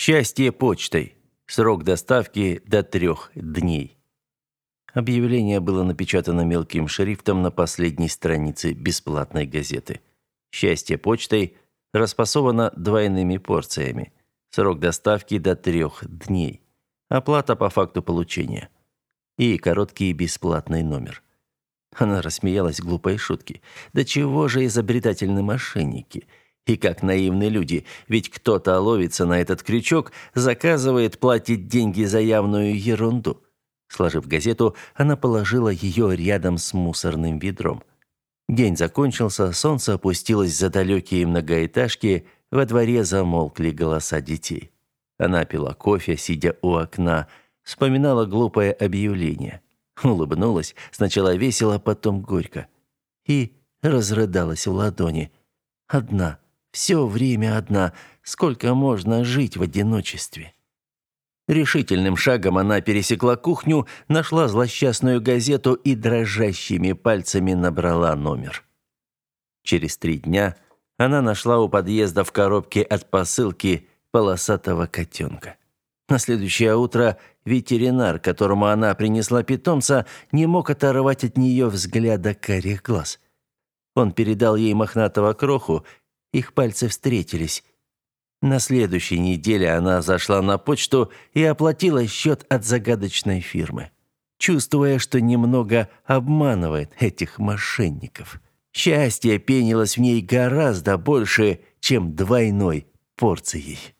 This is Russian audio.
Счастье почтой. Срок доставки до 3 дней. Объявление было напечатано мелким шрифтом на последней странице бесплатной газеты. Счастье почтой распасовано двойными порциями. Срок доставки до 3 дней. Оплата по факту получения. И короткий бесплатный номер. Она рассмеялась глупой шутке. Да чего же изобретательны мошенники? И как наивны люди, ведь кто-то ловится на этот крючок, заказывает, платит деньги за явную ерунду. Сложив газету, она положила ее рядом с мусорным ведром. День закончился, солнце опустилось за далекие многоэтажки, во дворе замолкли голоса детей. Она пила кофе, сидя у окна, вспоминала глупое объявление. Улыбнулась, сначала весело, потом горько. И разрыдалась в ладони. Одна. Все время одна. Сколько можно жить в одиночестве? Решительным шагом она пересекла кухню, нашла злосчастную газету и дрожащими пальцами набрала номер. Через 3 дня она нашла у подъезда в коробке от посылки полосатого котенка. На следующее утро ветеринар, которому она принесла питомца, не мог оторвать от нее взгляда карих глаз. Он передал ей мохнатого кроху. Их пальцы встретились. На следующей неделе она зашла на почту и оплатила счет от загадочной фирмы, чувствуя, что немного обманывает этих мошенников. Счастье пенилось в ней гораздо больше, чем двойной порцией.